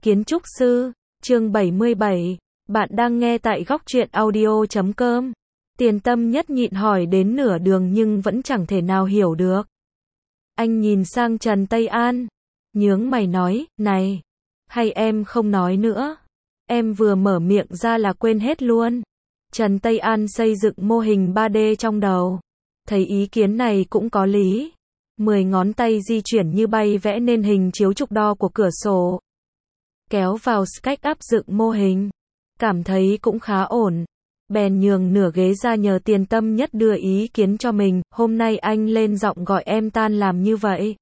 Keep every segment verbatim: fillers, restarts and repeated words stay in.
Kiến trúc sư, chương bảy mươi bảy. Bạn đang nghe tại góc truyện audio chấm com. Tiền Tâm Nhất nhịn hỏi đến nửa đường nhưng vẫn chẳng thể nào hiểu được. Anh nhìn sang Trần Tây An, nhướng mày nói, này, hay em không nói nữa. Em vừa mở miệng ra là quên hết luôn. Trần Tây An xây dựng mô hình ba D trong đầu. Thấy ý kiến này cũng có lý. Mười ngón tay di chuyển như bay vẽ nên hình chiếu trục đo của cửa sổ. Kéo vào SketchUp dựng mô hình. Cảm thấy cũng khá ổn. Bèn nhường nửa ghế ra nhờ Tiền Tâm Nhất đưa ý kiến cho mình. Hôm nay anh lên giọng gọi em tan làm như vậy.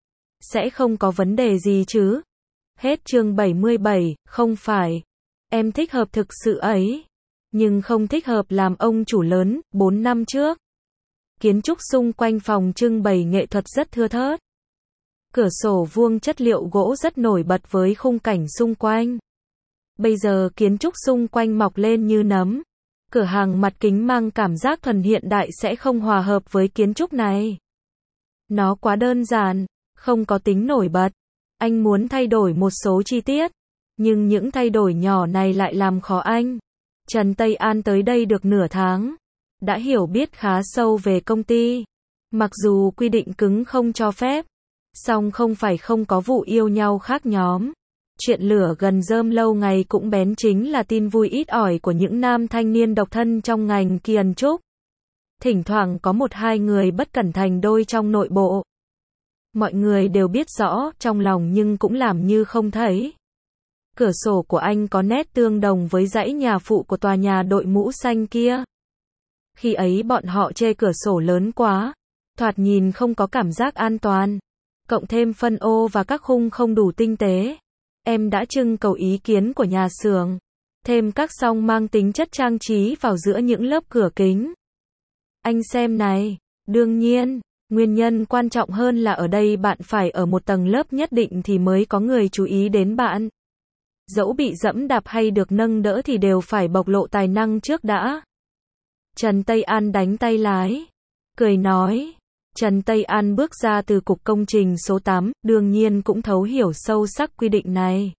Sẽ không có vấn đề gì chứ? Hết chương bảy mươi bảy, không phải. Em thích hợp thực sự ấy. Nhưng không thích hợp làm ông chủ lớn, bốn năm trước. Kiến trúc xung quanh phòng trưng bày nghệ thuật rất thưa thớt. Cửa sổ vuông chất liệu gỗ rất nổi bật với khung cảnh xung quanh. Bây giờ kiến trúc xung quanh mọc lên như nấm. Cửa hàng mặt kính mang cảm giác thuần hiện đại sẽ không hòa hợp với kiến trúc này. Nó quá đơn giản, không có tính nổi bật. Anh muốn thay đổi một số chi tiết, nhưng những thay đổi nhỏ này lại làm khó anh. Trần Tây An tới đây được nửa tháng, đã hiểu biết khá sâu về công ty. Mặc dù quy định cứng không cho phép, song không phải không có vụ yêu nhau khác nhóm. Chuyện lửa gần rơm lâu ngày cũng bén chính là tin vui ít ỏi của những nam thanh niên độc thân trong ngành kiến trúc. Thỉnh thoảng có một hai người bất cẩn thành đôi trong nội bộ. Mọi người đều biết rõ trong lòng nhưng cũng làm như không thấy. Cửa sổ của anh có nét tương đồng với dãy nhà phụ của tòa nhà đội mũ xanh kia. Khi ấy bọn họ chê cửa sổ lớn quá, thoạt nhìn không có cảm giác an toàn. Cộng thêm phân ô và các khung không đủ tinh tế. Em đã trưng cầu ý kiến của nhà xưởng. Thêm các song mang tính chất trang trí vào giữa những lớp cửa kính. Anh xem này, đương nhiên, nguyên nhân quan trọng hơn là ở đây bạn phải ở một tầng lớp nhất định thì mới có người chú ý đến bạn. Dẫu bị dẫm đạp hay được nâng đỡ thì đều phải bộc lộ tài năng trước đã. Trần Tây An đánh tay lái, cười nói. Trần Tây An bước ra từ cục công trình số tám, đương nhiên cũng thấu hiểu sâu sắc quy định này.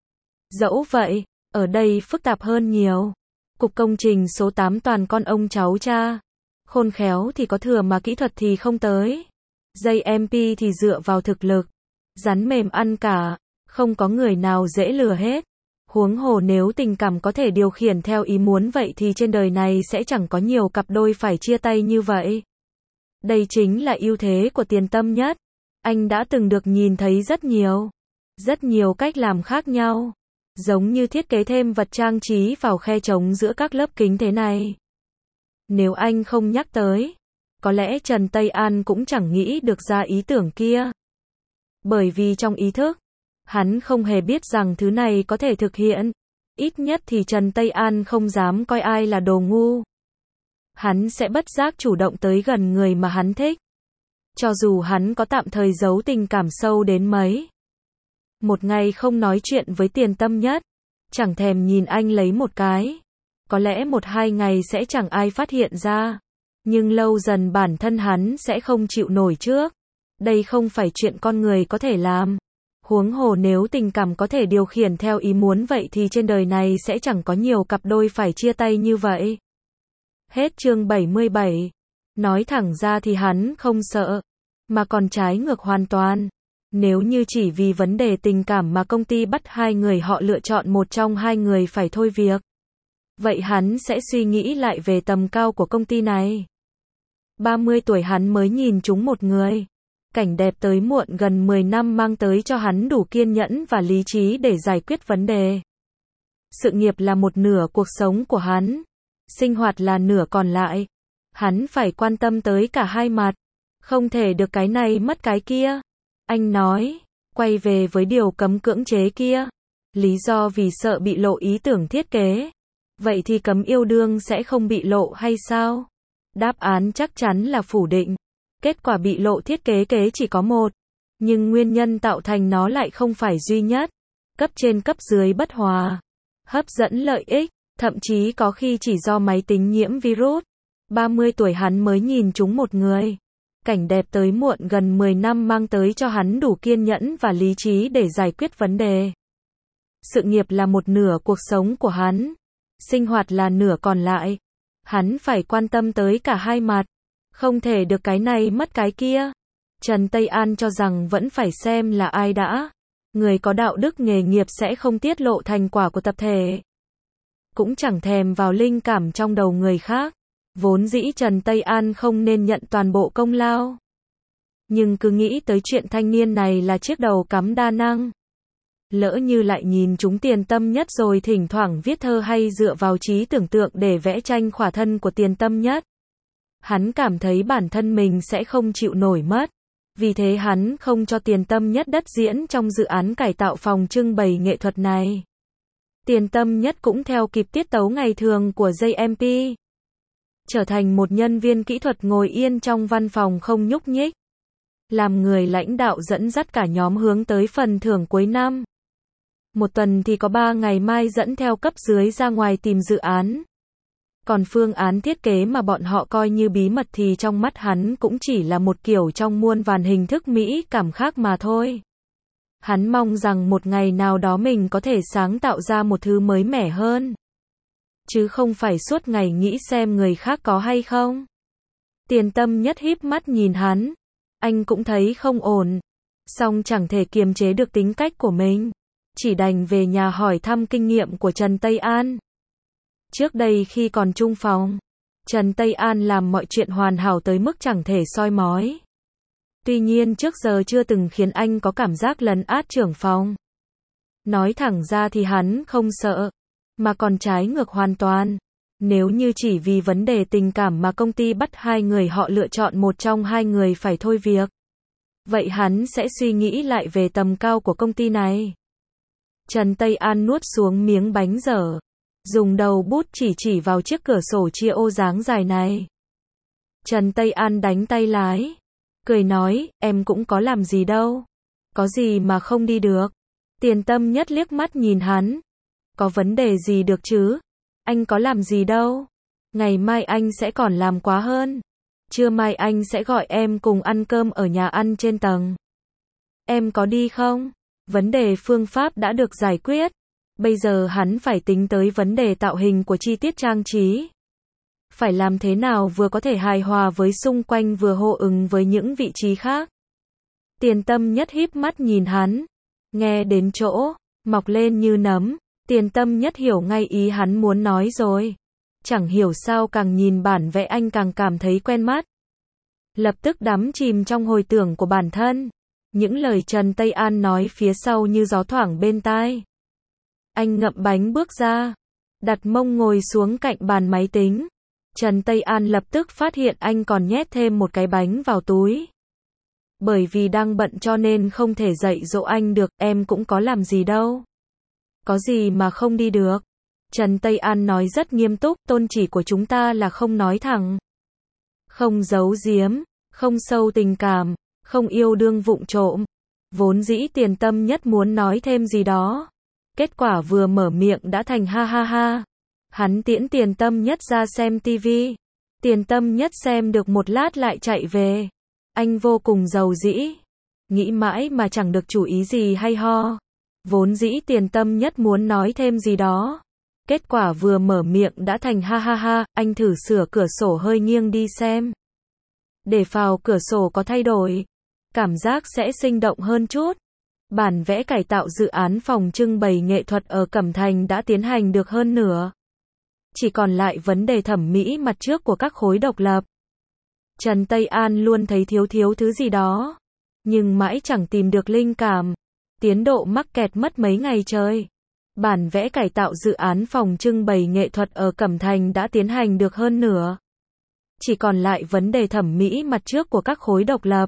Dẫu vậy, ở đây phức tạp hơn nhiều. Cục công trình số tám toàn con ông cháu cha. Khôn khéo thì có thừa mà kỹ thuật thì không tới. Dây em pê thì dựa vào thực lực. Rắn mềm ăn cả, không có người nào dễ lừa hết. Huống hồ nếu tình cảm có thể điều khiển theo ý muốn vậy thì trên đời này sẽ chẳng có nhiều cặp đôi phải chia tay như vậy. Đây chính là ưu thế của Tiền Tâm Nhất. Anh đã từng được nhìn thấy rất nhiều, rất nhiều cách làm khác nhau. Giống như thiết kế thêm vật trang trí vào khe trống giữa các lớp kính thế này. Nếu anh không nhắc tới, có lẽ Trần Tây An cũng chẳng nghĩ được ra ý tưởng kia. Bởi vì trong ý thức, hắn không hề biết rằng thứ này có thể thực hiện. Ít nhất thì Trần Tây An không dám coi ai là đồ ngu. Hắn sẽ bất giác chủ động tới gần người mà hắn thích. Cho dù hắn có tạm thời giấu tình cảm sâu đến mấy. Một ngày không nói chuyện với Tiền Tâm Nhất, chẳng thèm nhìn anh lấy một cái. Có lẽ một hai ngày sẽ chẳng ai phát hiện ra. Nhưng lâu dần bản thân hắn sẽ không chịu nổi trước. Đây không phải chuyện con người có thể làm. Huống hồ nếu tình cảm có thể điều khiển theo ý muốn vậy thì trên đời này sẽ chẳng có nhiều cặp đôi phải chia tay như vậy. Hết chương bảy mươi bảy. Nói thẳng ra thì hắn không sợ, mà còn trái ngược hoàn toàn. Nếu như chỉ vì vấn đề tình cảm mà công ty bắt hai người họ lựa chọn một trong hai người phải thôi việc, vậy hắn sẽ suy nghĩ lại về tầm cao của công ty này. ba mươi tuổi hắn mới nhìn trúng một người. Cảnh đẹp tới muộn gần mười năm mang tới cho hắn đủ kiên nhẫn và lý trí để giải quyết vấn đề. Sự nghiệp là một nửa cuộc sống của hắn. Sinh hoạt là nửa còn lại. Hắn phải quan tâm tới cả hai mặt. Không thể được cái này mất cái kia. Anh nói, quay về với điều cấm cưỡng chế kia. Lý do vì sợ bị lộ ý tưởng thiết kế. Vậy thì cấm yêu đương sẽ không bị lộ hay sao? Đáp án chắc chắn là phủ định. Kết quả bị lộ thiết kế kế chỉ có một. Nhưng nguyên nhân tạo thành nó lại không phải duy nhất. Cấp trên cấp dưới bất hòa. Hấp dẫn lợi ích. Thậm chí có khi chỉ do máy tính nhiễm virus. ba mươi tuổi hắn mới nhìn trúng một người. Cảnh đẹp tới muộn gần mười năm mang tới cho hắn đủ kiên nhẫn và lý trí để giải quyết vấn đề. Sự nghiệp là một nửa cuộc sống của hắn, sinh hoạt là nửa còn lại. Hắn phải quan tâm tới cả hai mặt, không thể được cái này mất cái kia. Trần Tây An cho rằng vẫn phải xem là ai đã. Người có đạo đức nghề nghiệp sẽ không tiết lộ thành quả của tập thể, cũng chẳng thèm vào linh cảm trong đầu người khác. Vốn dĩ Trần Tây An không nên nhận toàn bộ công lao, nhưng cứ nghĩ tới chuyện thanh niên này là chiếc đầu cắm đa năng. Lỡ như lại nhìn chúng Tiền Tâm Nhất rồi thỉnh thoảng viết thơ hay dựa vào trí tưởng tượng để vẽ tranh khỏa thân của Tiền Tâm Nhất, hắn cảm thấy bản thân mình sẽ không chịu nổi mất. Vì thế hắn không cho Tiền Tâm Nhất đất diễn trong dự án cải tạo phòng trưng bày nghệ thuật này. Tiền Tâm Nhất cũng theo kịp tiết tấu ngày thường của gi em pê, trở thành một nhân viên kỹ thuật ngồi yên trong văn phòng không nhúc nhích, làm người lãnh đạo dẫn dắt cả nhóm hướng tới phần thưởng cuối năm. Một tuần thì có ba ngày Mai dẫn theo cấp dưới ra ngoài tìm dự án. Còn phương án thiết kế mà bọn họ coi như bí mật thì trong mắt hắn cũng chỉ là một kiểu trong muôn vàn hình thức mỹ cảm khác mà thôi. Hắn mong rằng một ngày nào đó mình có thể sáng tạo ra một thứ mới mẻ hơn, chứ không phải suốt ngày nghĩ xem người khác có hay không. Tiền Tâm Nhất híp mắt nhìn hắn, anh cũng thấy không ổn, song chẳng thể kiềm chế được tính cách của mình, chỉ đành về nhà hỏi thăm kinh nghiệm của Trần Tây An. Trước đây khi còn chung phòng, Trần Tây An làm mọi chuyện hoàn hảo tới mức chẳng thể soi mói. Tuy nhiên trước giờ chưa từng khiến anh có cảm giác lấn át trưởng phòng. Nói thẳng ra thì hắn không sợ, mà còn trái ngược hoàn toàn. Nếu như chỉ vì vấn đề tình cảm mà công ty bắt hai người họ lựa chọn một trong hai người phải thôi việc, vậy hắn sẽ suy nghĩ lại về tầm cao của công ty này. Trần Tây An nuốt xuống miếng bánh dở, dùng đầu bút chỉ chỉ vào chiếc cửa sổ chia ô dáng dài này. Trần Tây An đánh tay lái, cười nói, em cũng có làm gì đâu, có gì mà không đi được. Tiền Tâm Nhất liếc mắt nhìn hắn, có vấn đề gì được chứ, anh có làm gì đâu, ngày mai anh sẽ còn làm quá hơn, trưa mai anh sẽ gọi em cùng ăn cơm ở nhà ăn trên tầng. Em có đi không? Vấn đề phương pháp đã được giải quyết, bây giờ hắn phải tính tới vấn đề tạo hình của chi tiết trang trí. Phải làm thế nào vừa có thể hài hòa với xung quanh vừa hô ứng với những vị trí khác. Tiền Tâm Nhất híp mắt nhìn hắn, nghe đến chỗ mọc lên như nấm, Tiền Tâm Nhất hiểu ngay ý hắn muốn nói rồi. Chẳng hiểu sao càng nhìn bản vẽ anh càng cảm thấy quen mắt. Lập tức đắm chìm trong hồi tưởng của bản thân. Những lời Trần Tây An nói phía sau như gió thoảng bên tai. Anh ngậm bánh bước ra, đặt mông ngồi xuống cạnh bàn máy tính. Trần Tây An lập tức phát hiện anh còn nhét thêm một cái bánh vào túi. Bởi vì đang bận cho nên không thể dạy dỗ anh được, em cũng có làm gì đâu. Có gì mà không đi được. Trần Tây An nói rất nghiêm túc, tôn chỉ của chúng ta là không nói thẳng, không giấu giếm, không sâu tình cảm, không yêu đương vụng trộm. Vốn dĩ Tiền Tâm Nhất muốn nói thêm gì đó, kết quả vừa mở miệng đã thành ha ha ha. Hắn tiễn Tiền Tâm Nhất ra xem tivi. Tiền Tâm Nhất xem được một lát lại chạy về. Anh vô cùng giàu dĩ, nghĩ mãi mà chẳng được chủ ý gì hay ho. Vốn dĩ Tiền Tâm Nhất muốn nói thêm gì đó, kết quả vừa mở miệng đã thành ha ha ha. Anh thử sửa cửa sổ hơi nghiêng đi xem, để phào cửa sổ có thay đổi, cảm giác sẽ sinh động hơn chút. Bản vẽ cải tạo dự án phòng trưng bày nghệ thuật ở Cẩm Thành đã tiến hành được hơn nửa, chỉ còn lại vấn đề thẩm mỹ mặt trước của các khối độc lập. Trần Tây An luôn thấy thiếu thiếu thứ gì đó, nhưng mãi chẳng tìm được linh cảm. Tiến độ mắc kẹt mất mấy ngày trời. Bản vẽ cải tạo dự án phòng trưng bày nghệ thuật ở Cẩm Thành đã tiến hành được hơn nửa, chỉ còn lại vấn đề thẩm mỹ mặt trước của các khối độc lập.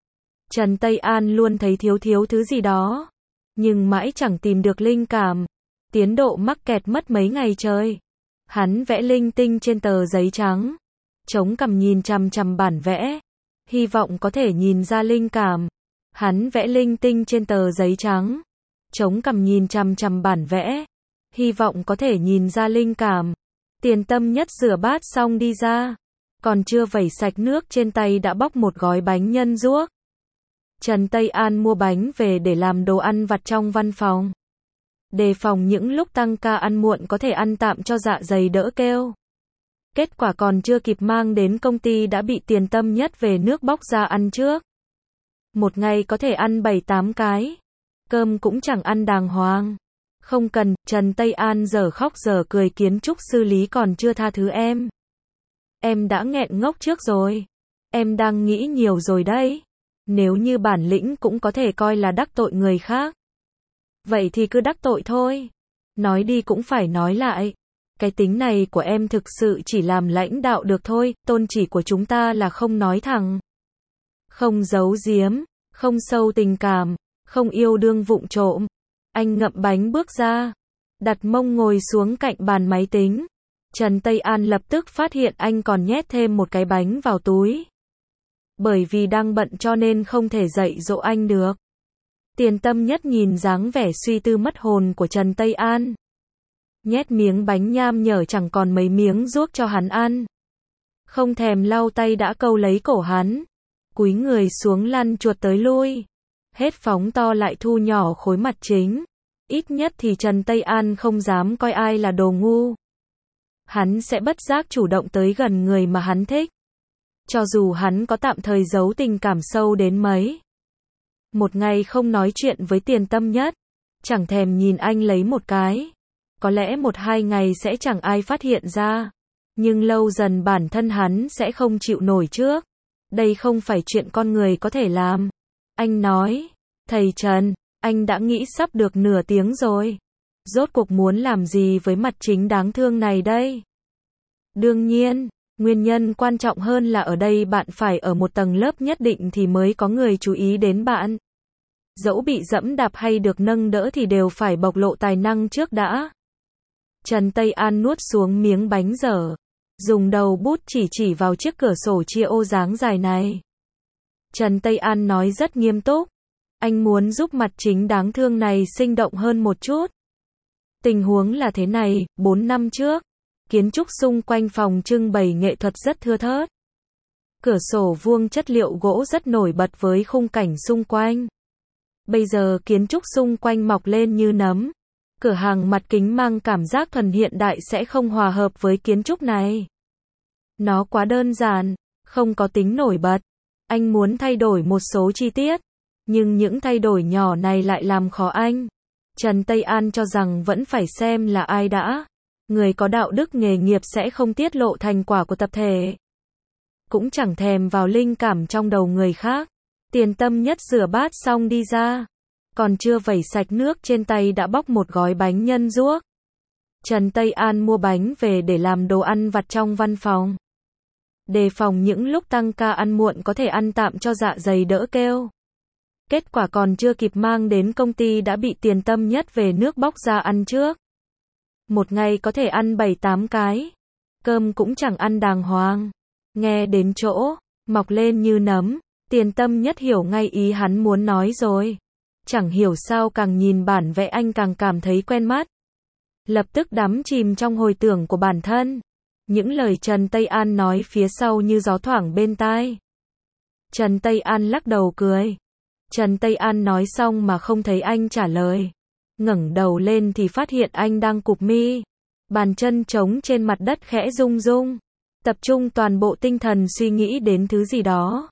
Trần Tây An luôn thấy thiếu thiếu thứ gì đó, nhưng mãi chẳng tìm được linh cảm. Tiến độ mắc kẹt mất mấy ngày trời. Hắn vẽ linh tinh trên tờ giấy trắng, chống cằm nhìn chằm chằm bản vẽ, hy vọng có thể nhìn ra linh cảm. Hắn vẽ linh tinh trên tờ giấy trắng, chống cằm nhìn chằm chằm bản vẽ, hy vọng có thể nhìn ra linh cảm. Tiền Tâm Nhất rửa bát xong đi ra, còn chưa vẩy sạch nước trên tay đã bóc một gói bánh nhân ruốc. Trần Tây An mua bánh về để làm đồ ăn vặt trong văn phòng. đề phòng những lúc tăng ca ăn muộn có thể ăn tạm cho dạ dày đỡ kêu. Kết quả còn chưa kịp mang đến công ty đã bị Tiền Tâm Nhất về nước bóc ra ăn trước. Một ngày có thể ăn bảy tám cái. Cơm cũng chẳng ăn đàng hoàng. Không cần, Trần Tây An giờ khóc giờ cười, kiến trúc sư Lý còn chưa tha thứ em. Em đã nghẹn ngốc trước rồi. Em đang nghĩ nhiều rồi đấy. Nếu như bản lĩnh cũng có thể coi là đắc tội người khác. Vậy thì cứ đắc tội thôi. Nói đi cũng phải nói lại. Cái tính này của em thực sự chỉ làm lãnh đạo được thôi, tôn chỉ của chúng ta là không nói thẳng. Không giấu giếm, không sâu tình cảm, không yêu đương vụng trộm. Anh ngậm bánh bước ra, đặt mông ngồi xuống cạnh bàn máy tính. Trần Tây An lập tức phát hiện anh còn nhét thêm một cái bánh vào túi. Bởi vì đang bận cho nên không thể dạy dỗ anh được. Tiền Tâm Nhất nhìn dáng vẻ suy tư mất hồn của Trần Tây An. Nhét miếng bánh nham nhở chẳng còn mấy miếng ruốc cho hắn ăn. Không thèm lau tay đã câu lấy cổ hắn. Cúi người xuống lăn chuột tới lui. Hết phóng to lại thu nhỏ khối mặt chính. Ít nhất thì Trần Tây An không dám coi ai là đồ ngu. Hắn sẽ bất giác chủ động tới gần người mà hắn thích. Cho dù hắn có tạm thời giấu tình cảm sâu đến mấy. Một ngày không nói chuyện với Tiền Tâm Nhất. Chẳng thèm nhìn anh lấy một cái. Có lẽ một hai ngày sẽ chẳng ai phát hiện ra. Nhưng lâu dần bản thân hắn sẽ không chịu nổi trước. Đây không phải chuyện con người có thể làm. Anh nói, thầy Trần, anh đã nghĩ sắp được nửa tiếng rồi. Rốt cuộc muốn làm gì với mặt chính đáng thương này đây? Đương nhiên, nguyên nhân quan trọng hơn là ở đây bạn phải ở một tầng lớp nhất định thì mới có người chú ý đến bạn. Dẫu bị dẫm đạp hay được nâng đỡ thì đều phải bộc lộ tài năng trước đã. Trần Tây An nuốt xuống miếng bánh dở. Dùng đầu bút chỉ chỉ vào chiếc cửa sổ chia ô dáng dài này. Trần Tây An nói rất nghiêm túc. Anh muốn giúp mặt chính đáng thương này sinh động hơn một chút. Tình huống là thế này, bốn năm trước, kiến trúc xung quanh phòng trưng bày nghệ thuật rất thưa thớt. Cửa sổ vuông chất liệu gỗ rất nổi bật với khung cảnh xung quanh. Bây giờ kiến trúc xung quanh mọc lên như nấm. Cửa hàng mặt kính mang cảm giác thuần hiện đại sẽ không hòa hợp với kiến trúc này. Nó quá đơn giản, không có tính nổi bật. Anh muốn thay đổi một số chi tiết, nhưng những thay đổi nhỏ này lại làm khó anh. Trần Tây An cho rằng vẫn phải xem là ai đã. Người có đạo đức nghề nghiệp sẽ không tiết lộ thành quả của tập thể. Cũng chẳng thèm vào linh cảm trong đầu người khác. Tiền Tâm Nhất rửa bát xong đi ra. Còn chưa vẩy sạch nước trên tay đã bóc một gói bánh nhân ruốc. Trần Tây An mua bánh về để làm đồ ăn vặt trong văn phòng. Đề phòng những lúc tăng ca ăn muộn có thể ăn tạm cho dạ dày đỡ kêu. Kết quả còn chưa kịp mang đến công ty đã bị Tiền Tâm Nhất về nước bóc ra ăn trước. Một ngày có thể ăn bảy tám cái. Cơm cũng chẳng ăn đàng hoàng. Nghe đến chỗ, mọc lên như nấm, Tiền Tâm Nhất hiểu ngay ý hắn muốn nói rồi. Chẳng hiểu sao càng nhìn bản vẽ anh càng cảm thấy quen mắt. Lập tức đắm chìm trong hồi tưởng của bản thân. Những lời Trần Tây An nói phía sau như gió thoảng bên tai. Trần Tây An lắc đầu cười. Trần Tây An nói xong mà không thấy anh trả lời. Ngẩng đầu lên thì phát hiện anh đang cụp mi. Bàn chân trống trên mặt đất khẽ rung rung. Tập trung toàn bộ tinh thần suy nghĩ đến thứ gì đó.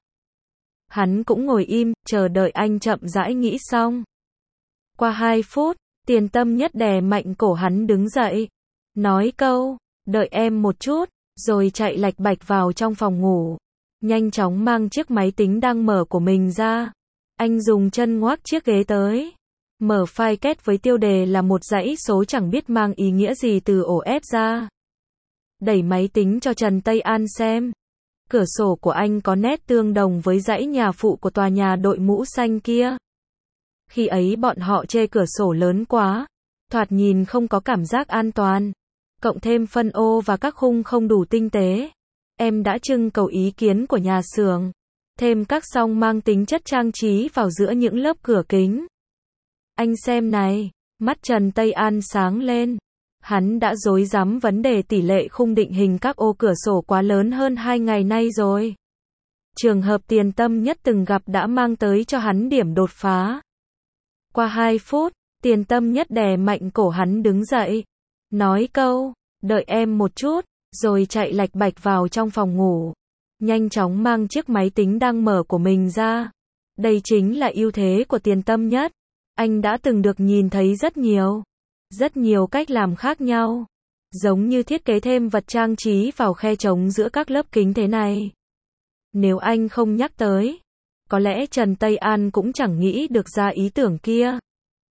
Hắn cũng ngồi im, chờ đợi anh chậm rãi nghĩ xong. Qua hai phút, Tiền Tâm Nhất đè mạnh cổ hắn đứng dậy. Nói câu, đợi em một chút, rồi chạy lạch bạch vào trong phòng ngủ. Nhanh chóng mang chiếc máy tính đang mở của mình ra. Anh dùng chân ngoác chiếc ghế tới. Mở file kết với tiêu đề là một dãy số chẳng biết mang ý nghĩa gì từ ổ ép ra. Đẩy máy tính cho Trần Tây An xem. Cửa sổ của anh có nét tương đồng với dãy nhà phụ của tòa nhà đội mũ xanh kia. Khi ấy bọn họ chê cửa sổ lớn quá, thoạt nhìn không có cảm giác an toàn. Cộng thêm phân ô và các khung không đủ tinh tế. Em đã trưng cầu ý kiến của nhà xưởng. Thêm các song mang tính chất trang trí vào giữa những lớp cửa kính. Anh xem này, mắt Trần Tây An sáng lên. Hắn đã rối rắm vấn đề tỷ lệ khung định hình các ô cửa sổ quá lớn hơn hai ngày nay rồi. Trường hợp Tiền Tâm Nhất từng gặp đã mang tới cho hắn điểm đột phá. Qua hai phút, Tiền Tâm Nhất đè mạnh cổ hắn đứng dậy. Nói câu, đợi em một chút, rồi chạy lạch bạch vào trong phòng ngủ. Nhanh chóng mang chiếc máy tính đang mở của mình ra. Đây chính là ưu thế của Tiền Tâm Nhất. Anh đã từng được nhìn thấy rất nhiều, rất nhiều cách làm khác nhau. Giống như thiết kế thêm vật trang trí vào khe trống giữa các lớp kính thế này. Nếu anh không nhắc tới, có lẽ Trần Tây An cũng chẳng nghĩ được ra ý tưởng kia.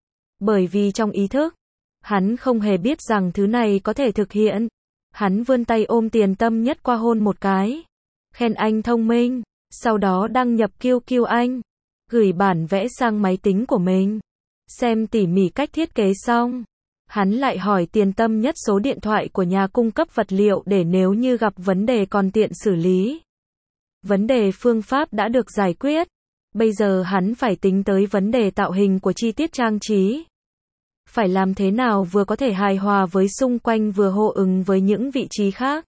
Bởi vì trong ý thức, hắn không hề biết rằng thứ này có thể thực hiện. Hắn vươn tay ôm Tiền Tâm Nhất qua hôn một cái. Khen anh thông minh, sau đó đăng nhập Q Q anh. Gửi bản vẽ sang máy tính của mình. Xem tỉ mỉ cách thiết kế xong. Hắn lại hỏi Tiền Tâm Nhất số điện thoại của nhà cung cấp vật liệu để nếu như gặp vấn đề còn tiện xử lý. Vấn đề phương pháp đã được giải quyết. Bây giờ hắn phải tính tới vấn đề tạo hình của chi tiết trang trí. Phải làm thế nào vừa có thể hài hòa với xung quanh vừa hô ứng với những vị trí khác.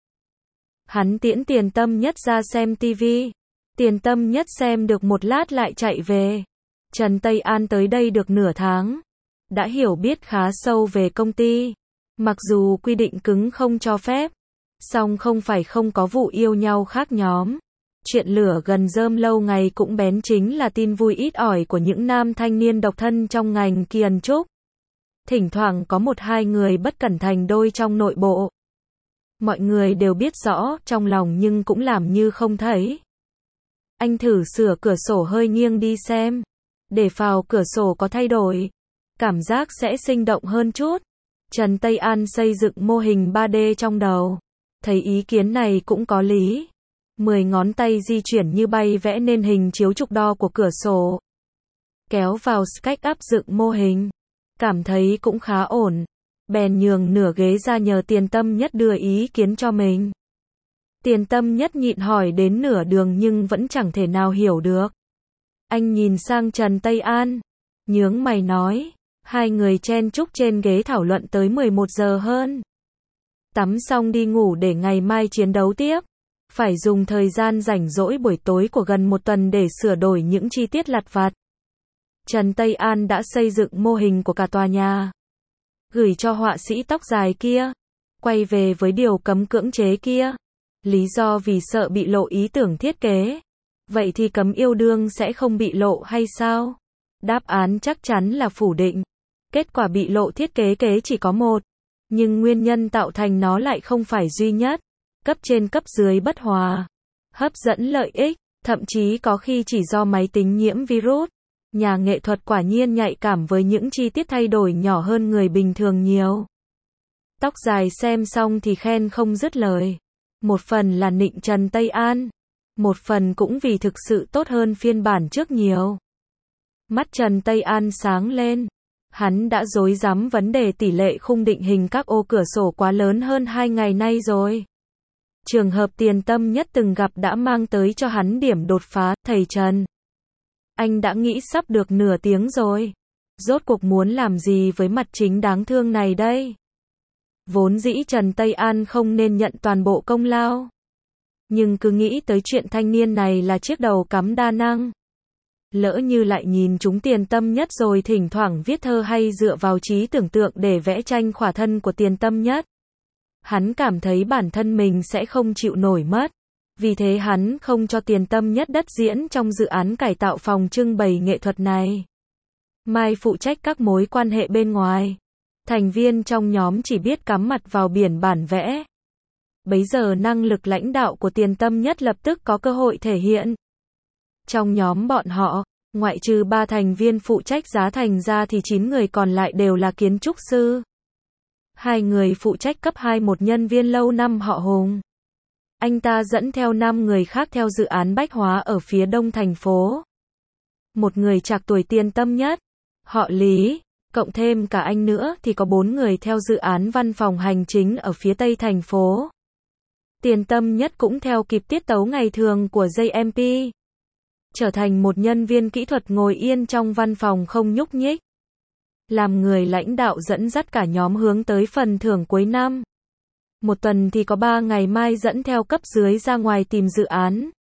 Hắn tiễn Tiền Tâm Nhất ra xem tivi. Tiền Tâm Nhất xem được một lát lại chạy về. Trần Tây An tới đây được nửa tháng. Đã hiểu biết khá sâu về công ty. Mặc dù quy định cứng không cho phép. Song không phải không có vụ yêu nhau khác nhóm. Chuyện lửa gần rơm lâu ngày cũng bén chính là tin vui ít ỏi của những nam thanh niên độc thân trong ngành kiến trúc. Thỉnh thoảng có một hai người bất cẩn thành đôi trong nội bộ. Mọi người đều biết rõ trong lòng nhưng cũng làm như không thấy. Anh thử sửa cửa sổ hơi nghiêng đi xem. Để phào cửa sổ có thay đổi. Cảm giác sẽ sinh động hơn chút. Trần Tây An xây dựng mô hình ba D trong đầu. Thấy ý kiến này cũng có lý. Mười ngón tay di chuyển như bay vẽ nên hình chiếu trục đo của cửa sổ. Kéo vào SketchUp dựng mô hình. Cảm thấy cũng khá ổn. Bèn nhường nửa ghế ra nhờ Tiền Tâm Nhất đưa ý kiến cho mình. Tiền Tâm Nhất nhịn hỏi đến nửa đường nhưng vẫn chẳng thể nào hiểu được. Anh nhìn sang Trần Tây An. Nhướng mày nói. Hai người chen chúc trên ghế thảo luận tới mười một giờ hơn. Tắm xong đi ngủ để ngày mai chiến đấu tiếp. Phải dùng thời gian rảnh rỗi buổi tối của gần một tuần để sửa đổi những chi tiết lặt vặt. Trần Tây An đã xây dựng mô hình của cả tòa nhà. Gửi cho họa sĩ tóc dài kia. Quay về với điều cấm cưỡng chế kia. Lý do vì sợ bị lộ ý tưởng thiết kế. Vậy thì cấm yêu đương sẽ không bị lộ hay sao? Đáp án chắc chắn là phủ định. Kết quả bị lộ thiết kế kế chỉ có một. Nhưng nguyên nhân tạo thành nó lại không phải duy nhất. Cấp trên cấp dưới bất hòa. Hấp dẫn lợi ích. Thậm chí có khi chỉ do máy tính nhiễm virus. Nhà nghệ thuật quả nhiên nhạy cảm với những chi tiết thay đổi nhỏ hơn người bình thường nhiều. Tóc dài xem xong thì khen không dứt lời. Một phần là nịnh Trần Tây An. Một phần cũng vì thực sự tốt hơn phiên bản trước nhiều. Mắt Trần Tây An sáng lên. Hắn đã rối rắm vấn đề tỷ lệ khung định hình các ô cửa sổ quá lớn hơn hai ngày nay rồi. Trường hợp Tiền Tâm Nhất từng gặp đã mang tới cho hắn điểm đột phá. Thầy Trần, anh đã nghĩ sắp được nửa tiếng rồi. Rốt cuộc muốn làm gì với mặt chính đáng thương này đây? Vốn dĩ Trần Tây An không nên nhận toàn bộ công lao. Nhưng cứ nghĩ tới chuyện thanh niên này là chiếc đầu cắm đa năng. Lỡ như lại nhìn chúng Tiền Tâm Nhất rồi thỉnh thoảng viết thơ hay dựa vào trí tưởng tượng để vẽ tranh khỏa thân của Tiền Tâm Nhất. Hắn cảm thấy bản thân mình sẽ không chịu nổi mất. Vì thế hắn không cho Tiền Tâm Nhất đất diễn trong dự án cải tạo phòng trưng bày nghệ thuật này. Mai phụ trách các mối quan hệ bên ngoài. Thành viên trong nhóm chỉ biết cắm mặt vào biển bản vẽ. Bấy giờ năng lực lãnh đạo của Tiền Tâm Nhất lập tức có cơ hội thể hiện. Trong nhóm bọn họ, ngoại trừ ba thành viên phụ trách giá thành ra thì chín người còn lại đều là kiến trúc sư. Hai người phụ trách cấp hai một nhân viên lâu năm họ Hùng. Anh ta dẫn theo năm người khác theo dự án bách hóa ở phía đông thành phố. Một người trạc tuổi Tiền Tâm Nhất, họ Lý, cộng thêm cả anh nữa thì có bốn người theo dự án văn phòng hành chính ở phía tây thành phố. Tiền Tâm Nhất cũng theo kịp tiết tấu ngày thường của gi em pê. Trở thành một nhân viên kỹ thuật ngồi yên trong văn phòng không nhúc nhích. Làm người lãnh đạo dẫn dắt cả nhóm hướng tới phần thưởng cuối năm. Một tuần thì có ba ngày mai dẫn theo cấp dưới ra ngoài tìm dự án.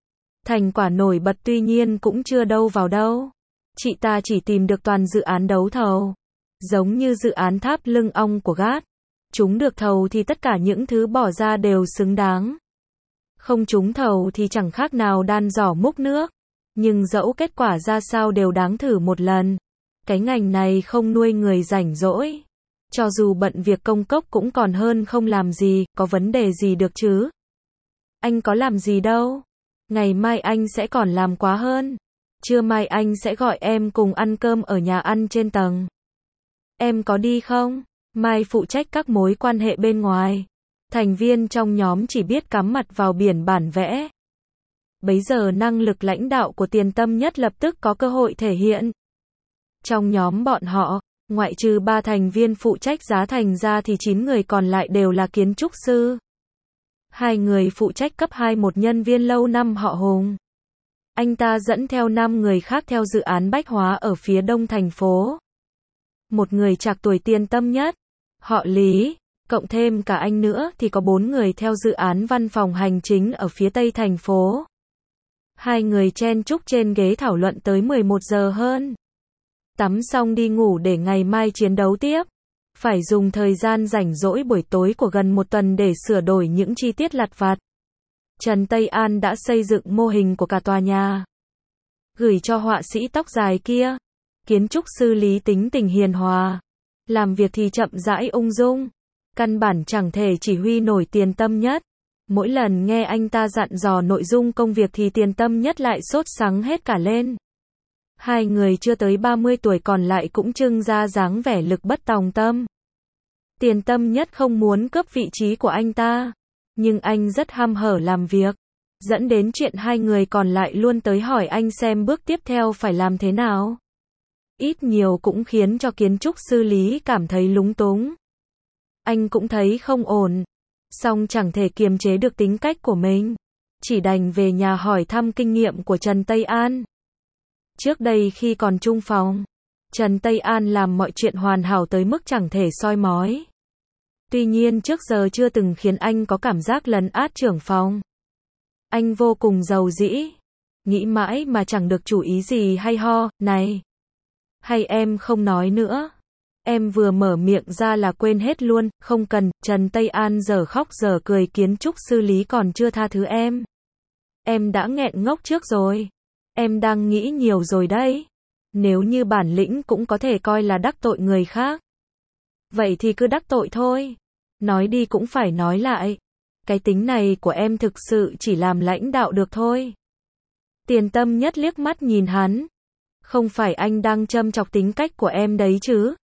Thành quả nổi bật tuy nhiên cũng chưa đâu vào đâu. Chị ta chỉ tìm được toàn dự án đấu thầu. Giống như dự án tháp lưng ong của Gát. Trúng được thầu thì tất cả những thứ bỏ ra đều xứng đáng. Không trúng thầu thì chẳng khác nào đan giỏ múc nước. Nhưng dẫu kết quả ra sao đều đáng thử một lần. Cái ngành này không nuôi người rảnh rỗi. Cho dù bận việc công cốc cũng còn hơn không làm gì, có vấn đề gì được chứ? Anh có làm gì đâu. Ngày mai anh sẽ còn làm quá hơn. Trưa mai anh sẽ gọi em cùng ăn cơm ở nhà ăn trên tầng. Em có đi không? Mai phụ trách các mối quan hệ bên ngoài. Thành viên trong nhóm chỉ biết cắm mặt vào biển bản vẽ. Bấy giờ năng lực lãnh đạo của Tiền Tâm Nhất lập tức có cơ hội thể hiện. Trong nhóm bọn họ, ngoại trừ ba thành viên phụ trách giá thành ra thì chín người còn lại đều là kiến trúc sư. Hai người phụ trách cấp hai một nhân viên lâu năm họ Hùng. Anh ta dẫn theo năm người khác theo dự án bách hóa ở phía đông thành phố. Một người trạc tuổi Tiền Tâm Nhất, họ Lý, cộng thêm cả anh nữa thì có bốn người theo dự án văn phòng hành chính ở phía tây thành phố. Hai người chen chúc trên ghế thảo luận tới mười một giờ hơn. Tắm xong đi ngủ để ngày mai chiến đấu tiếp. Phải dùng thời gian rảnh rỗi buổi tối của gần một tuần để sửa đổi những chi tiết lặt vặt. Trần Tây An đã xây dựng mô hình của cả tòa nhà. Gửi cho họa sĩ tóc dài kia. Kiến trúc sư Lý tính tình hiền hòa. Làm việc thì chậm rãi ung dung. Căn bản chẳng thể chỉ huy nổi Tiền Tâm Nhất. Mỗi lần nghe anh ta dặn dò nội dung công việc thì Tiền Tâm Nhất lại sốt sắng hết cả lên. Hai người chưa tới ba mươi tuổi còn lại cũng trưng ra dáng vẻ lực bất tòng tâm. Tiền Tâm Nhất không muốn cướp vị trí của anh ta. Nhưng anh rất hăm hở làm việc. Dẫn đến chuyện hai người còn lại luôn tới hỏi anh xem bước tiếp theo phải làm thế nào. Ít nhiều cũng khiến cho kiến trúc sư Lý cảm thấy lúng túng. Anh cũng thấy không ổn. Song chẳng thể kiềm chế được tính cách của mình. Chỉ đành về nhà hỏi thăm kinh nghiệm của Trần Tây An. Trước đây khi còn chung phòng, Trần Tây An làm mọi chuyện hoàn hảo tới mức chẳng thể soi mói. Tuy nhiên trước giờ chưa từng khiến anh có cảm giác lấn át trưởng phòng. Anh vô cùng giàu dĩ. Nghĩ mãi mà chẳng được chủ ý gì hay ho, này. Hay em không nói nữa. Em vừa mở miệng ra là quên hết luôn, không cần. Trần Tây An giờ khóc giờ cười, kiến trúc sư Lý còn chưa tha thứ em. Em đã nghẹn ngốc trước rồi. Em đang nghĩ nhiều rồi đấy. Nếu như bản lĩnh cũng có thể coi là đắc tội người khác. Vậy thì cứ đắc tội thôi. Nói đi cũng phải nói lại. Cái tính này của em thực sự chỉ làm lãnh đạo được thôi. Tiền Tâm Nhất liếc mắt nhìn hắn. Không phải anh đang châm chọc tính cách của em đấy chứ?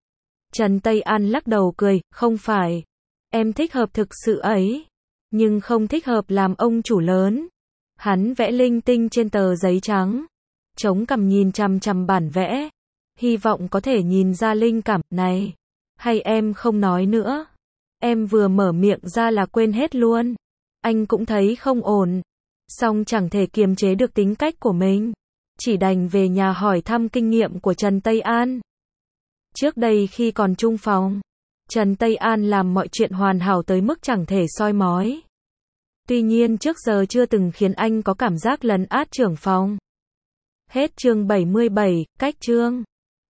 Trần Tây An lắc đầu cười, không phải. Em thích hợp thực sự ấy. Nhưng không thích hợp làm ông chủ lớn. Hắn vẽ linh tinh trên tờ giấy trắng. Chống cằm nhìn chằm chằm bản vẽ. Hy vọng có thể nhìn ra linh cảm này. Hay em không nói nữa. Em vừa mở miệng ra là quên hết luôn. Anh cũng thấy không ổn. Song chẳng thể kiềm chế được tính cách của mình. Chỉ đành về nhà hỏi thăm kinh nghiệm của Trần Tây An. Trước đây khi còn chung phòng, Trần Tây An làm mọi chuyện hoàn hảo tới mức chẳng thể soi mói. Tuy nhiên trước giờ chưa từng khiến anh có cảm giác lấn át trưởng phòng. Hết chương bảy mươi bảy, cách chương.